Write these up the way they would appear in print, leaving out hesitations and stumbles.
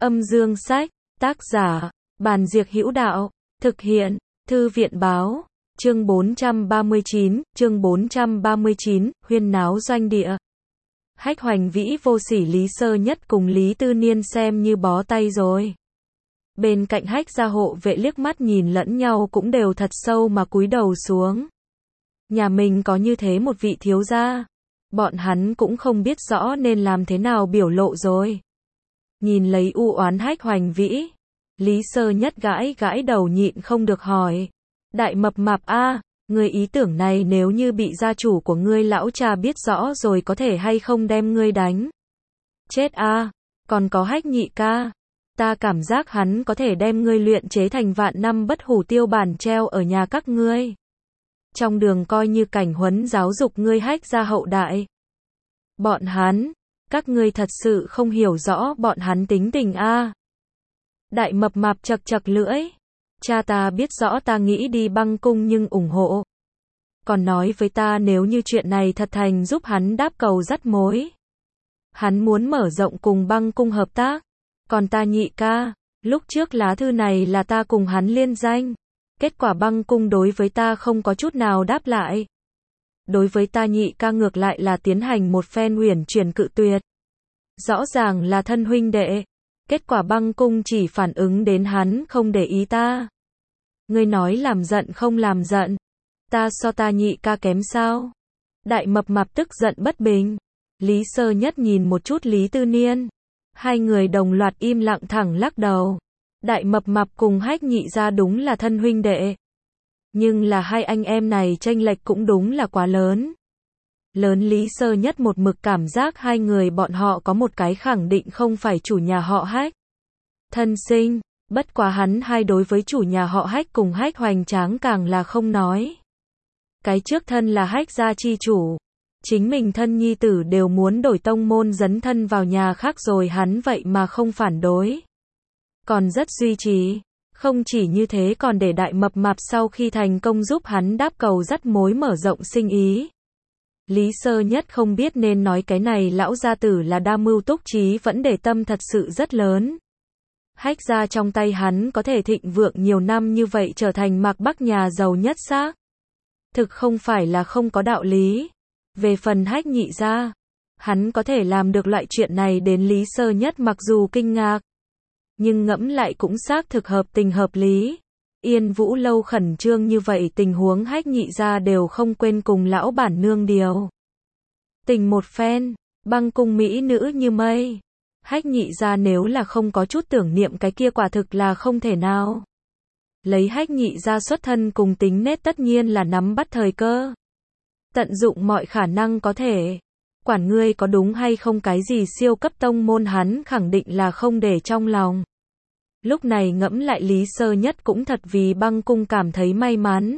Âm dương sách, tác giả, Bàn Diệc Hữu Đạo, thực hiện, Thư viện báo, chương 439, huyên náo doanh địa. Hách Hoành Vĩ vô sỉ Lý Sơ Nhất cùng Lý Tư Niên xem như bó tay rồi. Bên cạnh Hách gia hộ vệ liếc mắt nhìn lẫn nhau cũng đều thật sâu mà cúi đầu xuống. Nhà mình có như thế một vị thiếu gia, bọn hắn cũng không biết rõ nên làm thế nào biểu lộ rồi. Nhìn lấy u oán Hách Hoành Vĩ, Lý Sơ Nhất gãi gãi đầu nhịn không được hỏi. Đại mập mạp a, ngươi ý tưởng này nếu như bị gia chủ của ngươi lão cha biết rõ rồi có thể hay không đem ngươi đánh? Chết a, còn có Hách nhị ca. Ta cảm giác hắn có thể đem ngươi luyện chế thành vạn năm bất hủ tiêu bản treo ở nhà các ngươi. Trong đường coi như cảnh huấn giáo dục ngươi Hách gia hậu đại. Bọn hắn, các ngươi thật sự không hiểu rõ bọn hắn tính tình a. Đại mập mạp chật chật lưỡi. Cha ta biết rõ ta nghĩ đi băng cung nhưng ủng hộ. Còn nói với ta nếu như chuyện này thật thành giúp hắn đáp cầu dắt mối. Hắn muốn mở rộng cùng băng cung hợp tác. Còn ta nhị ca, lúc trước lá thư này là ta cùng hắn liên danh. Kết quả băng cung đối với ta không có chút nào đáp lại. Đối với ta nhị ca ngược lại là tiến hành một phen uyển chuyển cự tuyệt. Rõ ràng là thân huynh đệ. Kết quả băng cung chỉ phản ứng đến hắn không để ý ta. Ngươi nói làm giận không làm giận. Ta so ta nhị ca kém sao? Đại mập mạp tức giận bất bình. Lý Sơ Nhất nhìn một chút Lý Tư Niên. Hai người đồng loạt im lặng thẳng lắc đầu. Đại mập mạp cùng Hách nhị gia đúng là thân huynh đệ. Nhưng là hai anh em này chênh lệch cũng đúng là quá lớn. Lớn Lý Sơ Nhất một mực cảm giác hai người bọn họ có một cái khẳng định không phải chủ nhà họ Hách. Thân sinh, bất quá hắn hai đối với chủ nhà họ Hách cùng Hách hoành tráng càng là không nói. Cái trước thân là Hách gia chi chủ. Chính mình thân nhi tử đều muốn đổi tông môn dấn thân vào nhà khác rồi hắn vậy mà không phản đối. Còn rất duy trì. Không chỉ như thế còn để đại mập mạp sau khi thành công giúp hắn đáp cầu dắt mối mở rộng sinh ý. Lý Sơ Nhất không biết nên nói cái này lão gia tử là đa mưu túc trí vẫn để tâm thật sự rất lớn. Hách gia trong tay hắn có thể thịnh vượng nhiều năm như vậy trở thành Mạc Bắc nhà giàu nhất xác. Thực không phải là không có đạo lý. Về phần Hách nhị gia, hắn có thể làm được loại chuyện này đến Lý Sơ Nhất mặc dù kinh ngạc. Nhưng ngẫm lại cũng xác thực hợp tình hợp lý. Yên Vũ Lâu khẩn trương như vậy tình huống Hách nhị gia đều không quên cùng lão bản nương điều. Tình một phen, băng cung mỹ nữ như mây. Hách nhị gia nếu là không có chút tưởng niệm cái kia quả thực là không thể nào. Lấy Hách nhị gia xuất thân cùng tính nết tất nhiên là nắm bắt thời cơ. Tận dụng mọi khả năng có thể. Quản ngươi có đúng hay không cái gì siêu cấp tông môn hắn khẳng định là không để trong lòng. Lúc này ngẫm lại Lý Sơ Nhất cũng thật vì băng cung cảm thấy may mắn.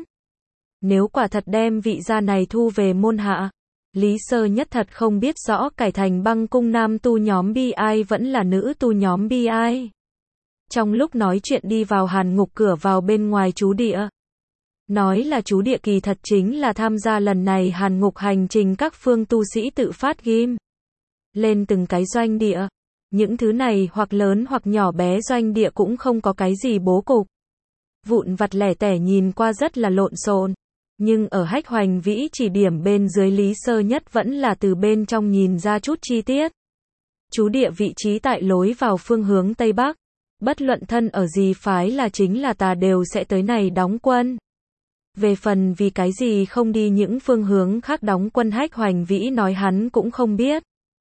Nếu quả thật đem vị gia này thu về môn hạ, Lý Sơ Nhất thật không biết rõ cải thành băng cung nam tu nhóm bi ai vẫn là nữ tu nhóm bi ai. Trong lúc nói chuyện đi vào hàn ngục cửa vào bên ngoài trú địa. Nói là trú địa kỳ thật chính là tham gia lần này hàn ngục hành trình các phương tu sĩ tự phát ghim. Lên từng cái doanh địa. Những thứ này hoặc lớn hoặc nhỏ bé doanh địa cũng không có cái gì bố cục. Vụn vặt lẻ tẻ nhìn qua rất là lộn xộn. Nhưng ở Hách Hoành Vĩ chỉ điểm bên dưới Lý Sơ Nhất vẫn là từ bên trong nhìn ra chút chi tiết. Trú địa vị trí tại lối vào phương hướng Tây Bắc. Bất luận thân ở gì phái là chính là tà đều sẽ tới này đóng quân. Về phần vì cái gì không đi những phương hướng khác đóng quân Hách Hoành Vĩ nói hắn cũng không biết.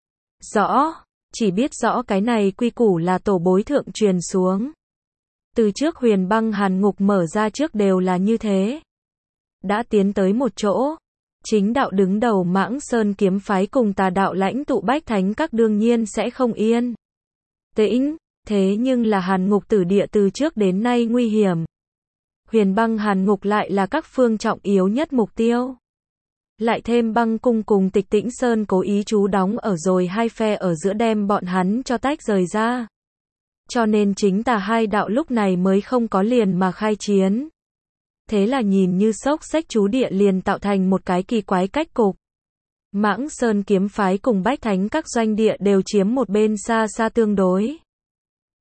Rõ, chỉ biết rõ cái này quy củ là tổ bối thượng truyền xuống. Từ trước Huyền Băng hàn ngục mở ra trước đều là như thế. Đã tiến tới một chỗ. Chính đạo đứng đầu Mãng Sơn kiếm phái cùng tà đạo lãnh tụ Bách Thánh các đương nhiên sẽ không yên tĩnh, thế nhưng là hàn ngục tử địa từ trước đến nay nguy hiểm. Huyền Băng hàn ngục lại là các phương trọng yếu nhất mục tiêu. Lại thêm băng cung cùng Tịch Tĩnh Sơn cố ý trú đóng ở rồi hai phe ở giữa đem bọn hắn cho tách rời ra. Cho nên chính tà hai đạo lúc này mới không có liền mà khai chiến. Thế là nhìn như xốc xếch trú địa liền tạo thành một cái kỳ quái cách cục. Mãng Sơn kiếm phái cùng Bách Thánh các doanh địa đều chiếm một bên xa xa tương đối.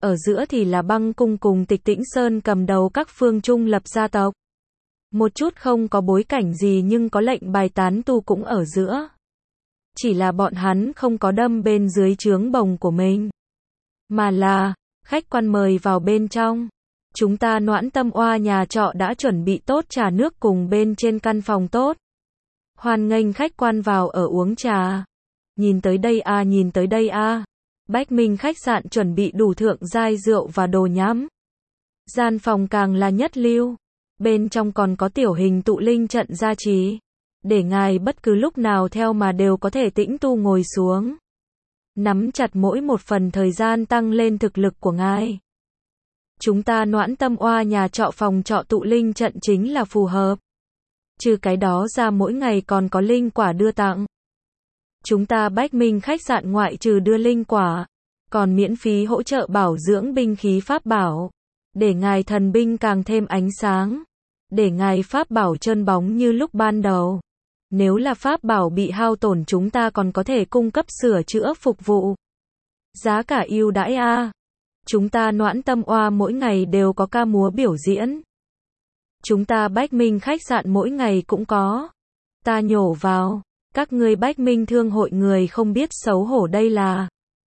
ở giữa thì là Băng Cung cùng Tịch Tĩnh Sơn cầm đầu các phương trung lập gia tộc. Một chút không có bối cảnh gì nhưng có lệnh bài tán tu cũng ở giữa. Chỉ là bọn hắn không có đâm bên dưới trướng bồng của mình. Mà là, khách quan mời vào bên trong. Chúng ta Noãn Tâm Oa nhà trọ đã chuẩn bị tốt trà nước cùng bên trên căn phòng tốt. Hoan nghênh khách quan vào ở uống trà. Nhìn tới đây a, nhìn tới đây a. Bách Minh khách sạn chuẩn bị đủ thượng giai rượu và đồ nhắm. Gian phòng càng là nhất lưu. Bên trong còn có tiểu hình tụ linh trận gia trì. Để ngài bất cứ lúc nào theo mà đều có thể tĩnh tu ngồi xuống. Nắm chặt mỗi một phần thời gian tăng lên thực lực của ngài. Chúng ta Noãn Tâm Oa nhà trọ phòng trọ tụ linh trận chính là phù hợp. Trừ cái đó ra mỗi ngày còn có linh quả đưa tặng. Chúng ta Bách Minh khách sạn ngoại trừ đưa linh quả, còn miễn phí hỗ trợ bảo dưỡng binh khí pháp bảo. Để ngài thần binh càng thêm ánh sáng. Để ngài pháp bảo trơn bóng như lúc ban đầu. Nếu là pháp bảo bị hao tổn chúng ta còn có thể cung cấp sửa chữa phục vụ. Giá cả ưu đãi a. Chúng ta Noãn Tâm Oa mỗi ngày đều có ca múa biểu diễn. Chúng ta Bách Minh khách sạn mỗi ngày cũng có. Ta nhổ vào, các ngươi Bách Minh thương hội người không biết xấu hổ đây là.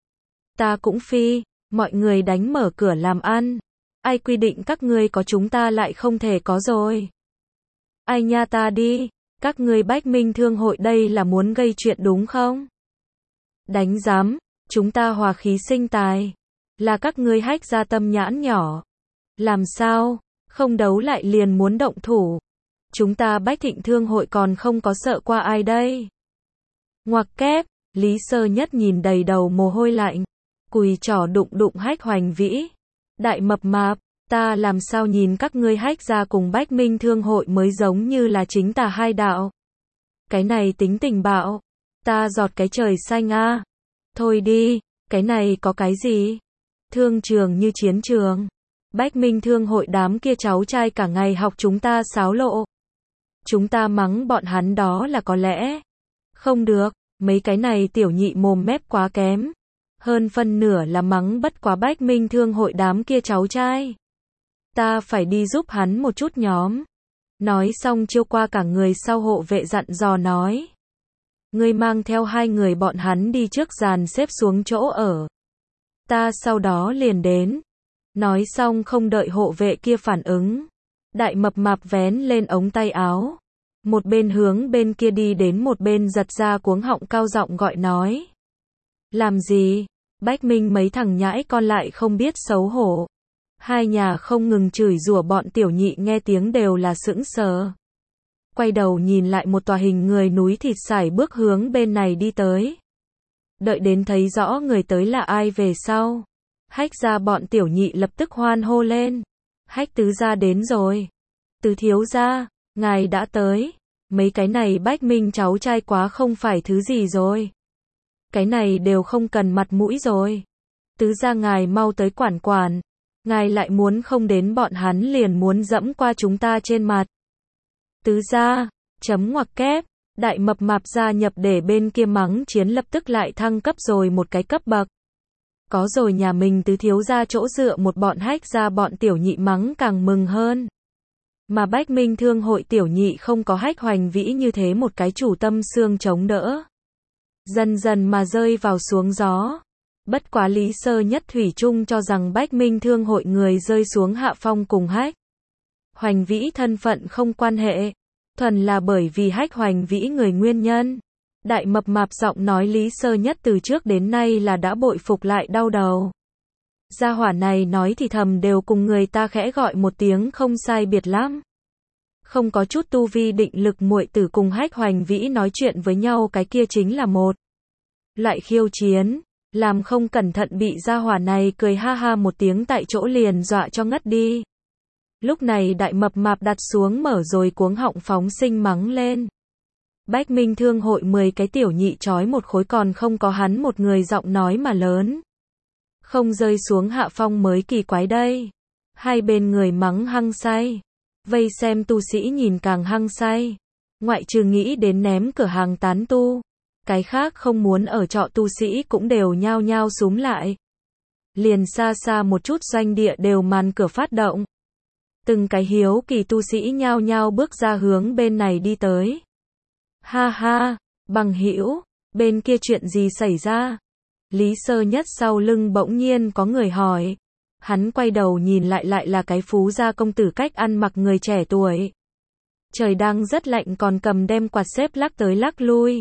Ta cũng phi, mọi người đánh mở cửa làm ăn. Ai quy định các ngươi có chúng ta lại không thể có rồi. Ai nha ta đi, các ngươi Bách Minh thương hội đây là muốn gây chuyện đúng không? Đánh giám, chúng ta hòa khí sinh tài. Là các ngươi hách ra tâm nhãn nhỏ. Làm sao, không đấu lại liền muốn động thủ. Chúng ta Bách Thịnh thương hội còn không có sợ qua ai đây. Ngoặc kép, Lý Sơ Nhất nhìn đầy đầu mồ hôi lạnh. Cùi trỏ đụng đụng Hách Hoành Vĩ. Đại mập mạp, ta làm sao nhìn các ngươi hách ra cùng Bách Minh thương hội mới giống như là chính tà hai đạo. Cái này tính tình bạo. Ta giọt cái trời xanh a. Thôi đi, cái này có cái gì? Thương trường như chiến trường. Bách Minh thương hội đám kia cháu trai cả ngày học chúng ta xáo lộ. Chúng ta mắng bọn hắn đó là có lẽ. Không được, mấy cái này tiểu nhị mồm mép quá kém. Hơn phân nửa là mắng bất quá Bách Minh thương hội đám kia cháu trai. Ta phải đi giúp hắn một chút nhóm. Nói xong chiêu qua cả người sau hộ vệ dặn dò nói. Ngươi mang theo hai người bọn hắn đi trước dàn xếp xuống chỗ ở. Ta sau đó liền đến. Nói xong không đợi hộ vệ kia phản ứng. Đại mập mạp vén lên ống tay áo. Một bên hướng bên kia đi đến một bên giật ra cuống họng cao giọng gọi nói. Làm gì? Bách Minh mấy thằng nhãi con lại không biết xấu hổ. Hai nhà không ngừng chửi rủa bọn tiểu nhị nghe tiếng đều là sững sờ. Quay đầu nhìn lại một tòa hình người núi thịt sải bước hướng bên này đi tới. Đợi đến thấy rõ người tới là ai về sau. Hách ra bọn tiểu nhị lập tức hoan hô lên. Hách tứ gia đến rồi. Tứ thiếu gia, ngài đã tới. Mấy cái này Bách Minh cháu trai quá không phải thứ gì rồi. Cái này đều không cần mặt mũi rồi. Tứ gia ngài mau tới quản quản. Ngài lại muốn không đến bọn hắn liền muốn dẫm qua chúng ta trên mặt. Tứ gia, chấm ngoặc kép, đại mập mạp gia nhập để bên kia mắng chiến lập tức lại thăng cấp rồi một cái cấp bậc. Có rồi nhà mình tứ thiếu gia chỗ dựa một bọn hách ra bọn tiểu nhị mắng càng mừng hơn. Mà Bách Minh thương hội tiểu nhị không có Hách Hoành Vĩ như thế một cái chủ tâm xương chống đỡ. Dần dần mà rơi vào xuống gió. Bất quá Lý Sơ Nhất thủy chung cho rằng Bách Minh thương hội người rơi xuống hạ phong cùng Hách Hoành Vĩ thân phận không quan hệ. Thuần là bởi vì Hách Hoành Vĩ người nguyên nhân. Đại mập mạp giọng nói Lý Sơ Nhất từ trước đến nay là đã bội phục lại đau đầu. Gia hỏa này nói thì thầm đều cùng người ta khẽ gọi một tiếng không sai biệt lắm. Không có chút tu vi định lực muội tử cùng Hách Hoành Vĩ nói chuyện với nhau cái kia chính là một loại khiêu chiến, làm không cẩn thận bị gia hỏa này cười ha ha một tiếng tại chỗ liền dọa cho ngất đi. Lúc này đại mập mạp đặt xuống mở rồi cuống họng phóng sinh mắng lên. Bách Minh thương hội 10 cái tiểu nhị trói một khối còn không có hắn một người giọng nói mà lớn. Không rơi xuống hạ phong mới kỳ quái đây. Hai bên người mắng hăng say. Vây xem tu sĩ nhìn càng hăng say. Ngoại trừ nghĩ đến ném cửa hàng tán tu. Cái khác không muốn ở trọ tu sĩ cũng đều nhao nhao xúm lại. liền xa xa một chút doanh địa đều màn cửa phát động. Từng cái hiếu kỳ tu sĩ nhao nhao bước ra hướng bên này đi tới. Ha ha, bằng hữu, bên kia chuyện gì xảy ra? Lý Sơ Nhất sau lưng bỗng nhiên có người hỏi. Hắn quay đầu nhìn lại là cái Phú gia công tử cách ăn mặc người trẻ tuổi. Trời đang rất lạnh còn cầm đem quạt xếp lắc tới lắc lui.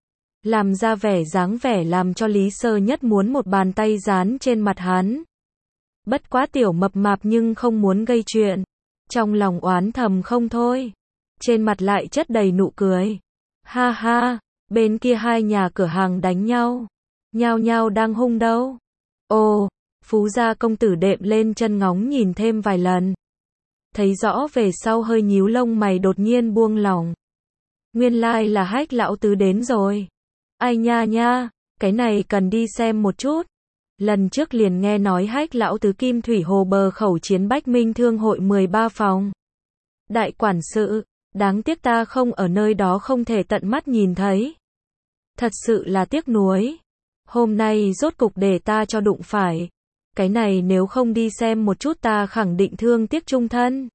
Làm ra vẻ dáng vẻ làm cho Lý Sơ Nhất muốn một bàn tay dán trên mặt hắn. Bất quá tiểu mập mạp nhưng không muốn gây chuyện. Trong lòng oán thầm không thôi. Trên mặt lại chất đầy nụ cười. Ha ha, bên kia hai nhà cửa hàng đánh nhau. Nhao nhao đang hung đâu. Ồ, Phú gia công tử đệm lên chân ngóng nhìn thêm vài lần. Thấy rõ về sau hơi nhíu lông mày đột nhiên buông lỏng. Nguyên lai là Hách lão tứ đến rồi. Ai nha nha, cái này cần đi xem một chút. Lần trước liền nghe nói Hách lão tứ Kim Thủy Hồ bờ khẩu chiến Bách Minh Thương hội 13 phòng. Đại quản sự, đáng tiếc ta không ở nơi đó không thể tận mắt nhìn thấy. Thật sự là tiếc nuối. Hôm nay rốt cục để ta cho đụng phải. Cái này nếu không đi xem một chút ta khẳng định thương tiếc chung thân.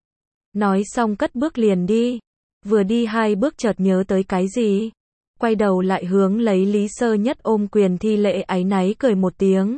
Nói xong cất bước liền đi. Vừa đi hai bước chợt nhớ tới cái gì. Quay đầu lại hướng lấy Lý Sơ Nhất ôm quyền thi lễ áy náy cười một tiếng.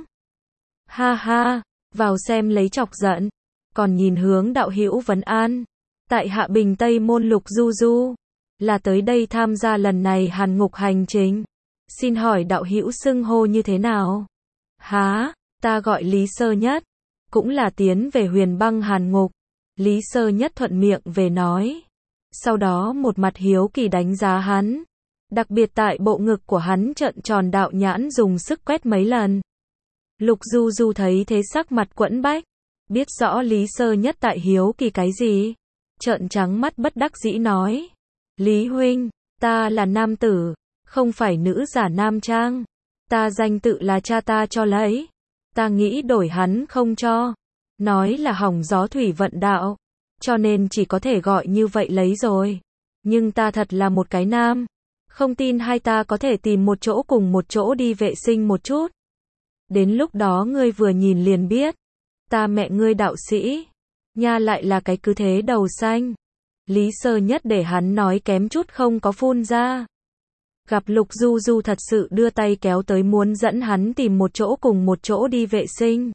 Ha ha, vào xem lấy chọc giận. Còn nhìn hướng đạo hữu vấn an. Tại Hạ Bình Tây Môn Lục Du Du. Là tới đây tham gia lần này hàn ngục hành trình. Xin hỏi đạo hữu xưng hô như thế nào? Há, ta gọi Lý Sơ Nhất. Cũng là tiến về huyền băng hàn ngục. Lý Sơ Nhất thuận miệng về nói. Sau đó một mặt hiếu kỳ đánh giá hắn. Đặc biệt tại bộ ngực của hắn trợn tròn đạo nhãn dùng sức quét mấy lần. Lục Du Du thấy thế sắc mặt quẫn bách. Biết rõ Lý Sơ Nhất tại hiếu kỳ cái gì. Trợn trắng mắt bất đắc dĩ nói. Lý huynh, ta là nam tử, không phải nữ giả nam trang. Ta danh tự là cha ta cho lấy. Ta nghĩ đổi hắn không cho. Nói là hỏng gió thủy vận đạo. Cho nên chỉ có thể gọi như vậy lấy rồi. Nhưng ta thật là một cái nam. Không tin hai ta có thể tìm một chỗ cùng một chỗ đi vệ sinh một chút. Đến lúc đó ngươi vừa nhìn liền biết. Ta mẹ ngươi đạo sĩ. Nha lại là cái cứ thế đầu xanh. Lý Sơ Nhất để hắn nói kém chút không có phun ra. Gặp Lục Du Du thật sự đưa tay kéo tới muốn dẫn hắn tìm một chỗ cùng một chỗ đi vệ sinh.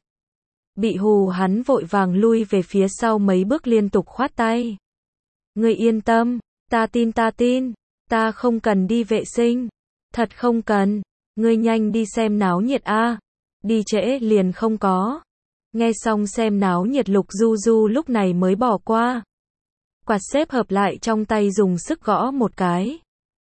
Bị hù hắn vội vàng lui về phía sau mấy bước liên tục khoát tay. Ngươi yên tâm, ta tin, ta không cần đi vệ sinh. Thật không cần, ngươi nhanh đi xem náo nhiệt a. Đi trễ liền không có. Nghe xong xem náo nhiệt Lục Du Du lúc này mới bỏ qua. Quạt xếp hợp lại trong tay dùng sức gõ một cái.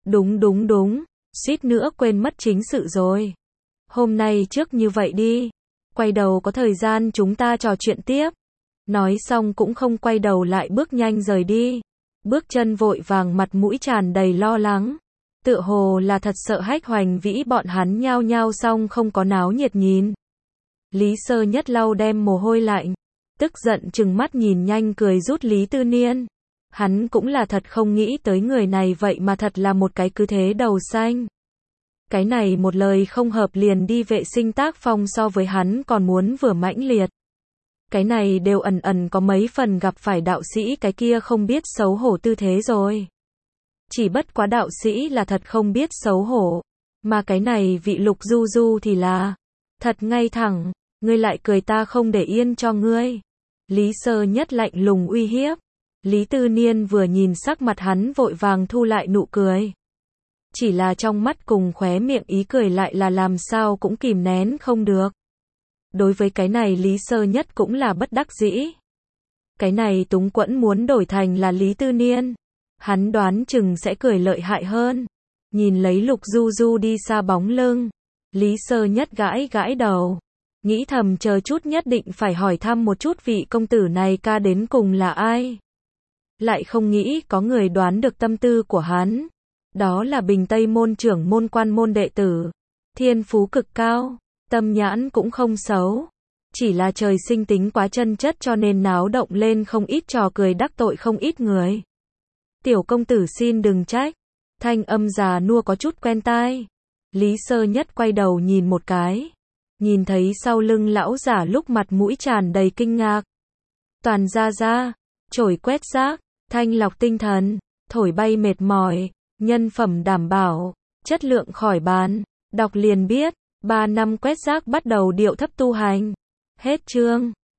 Đúng, suýt nữa quên mất chính sự rồi. Hôm nay trước như vậy đi. Quay đầu có thời gian chúng ta trò chuyện tiếp. Nói xong cũng không quay đầu lại bước nhanh rời đi. Bước chân vội vàng mặt mũi tràn đầy lo lắng. Tựa hồ là thật sợ Hách Hoành Vĩ bọn hắn nhao nhao xong không có náo nhiệt nhìn. Lý Sơ Nhất lau đem mồ hôi lạnh. Tức giận chừng mắt nhìn nhanh cười rút Lý Tư Niên. Hắn cũng là thật không nghĩ tới người này vậy mà thật là một cái cứ thế đầu xanh. Cái này một lời không hợp liền đi vệ sinh tác phong so với hắn còn muốn vừa mãnh liệt. Cái này đều ẩn có mấy phần gặp phải đạo sĩ cái kia không biết xấu hổ tư thế rồi. Chỉ bất quá đạo sĩ là thật không biết xấu hổ. Mà cái này vị Lục Du Du thì là thật ngay thẳng. Ngươi lại cười ta không để yên cho ngươi. Lý Sơ Nhất lạnh lùng uy hiếp. Lý Tư Niên vừa nhìn sắc mặt hắn vội vàng thu lại nụ cười. Chỉ là trong mắt cùng khóe miệng ý cười lại là làm sao cũng kìm nén không được. Đối với cái này Lý Sơ Nhất cũng là bất đắc dĩ. Cái này túng quẫn muốn đổi thành là Lý Tư Niên. Hắn đoán chừng sẽ cười lợi hại hơn. Nhìn lấy Lục Du Du đi xa bóng lưng. Lý Sơ Nhất gãi đầu. Nghĩ thầm chờ chút nhất định phải hỏi thăm một chút vị công tử này ca đến cùng là ai. Lại không nghĩ có người đoán được tâm tư của hắn. Đó là Bình Tây môn trưởng môn quan môn đệ tử. Thiên phú cực cao, tâm nhãn cũng không xấu. Chỉ là trời sinh tính quá chân chất cho nên náo động lên không ít trò cười đắc tội không ít người. Tiểu công tử xin đừng trách. Thanh âm già nua có chút quen tai. Lý Sơ Nhất quay đầu nhìn một cái. Nhìn thấy sau lưng lão giả lúc mặt mũi tràn đầy kinh ngạc. Toàn ra, chổi quét rác, thanh lọc tinh thần, thổi bay mệt mỏi, nhân phẩm đảm bảo, chất lượng khỏi bàn. Đọc liền biết, 3 năm quét rác bắt đầu điệu thấp tu hành. Hết chương.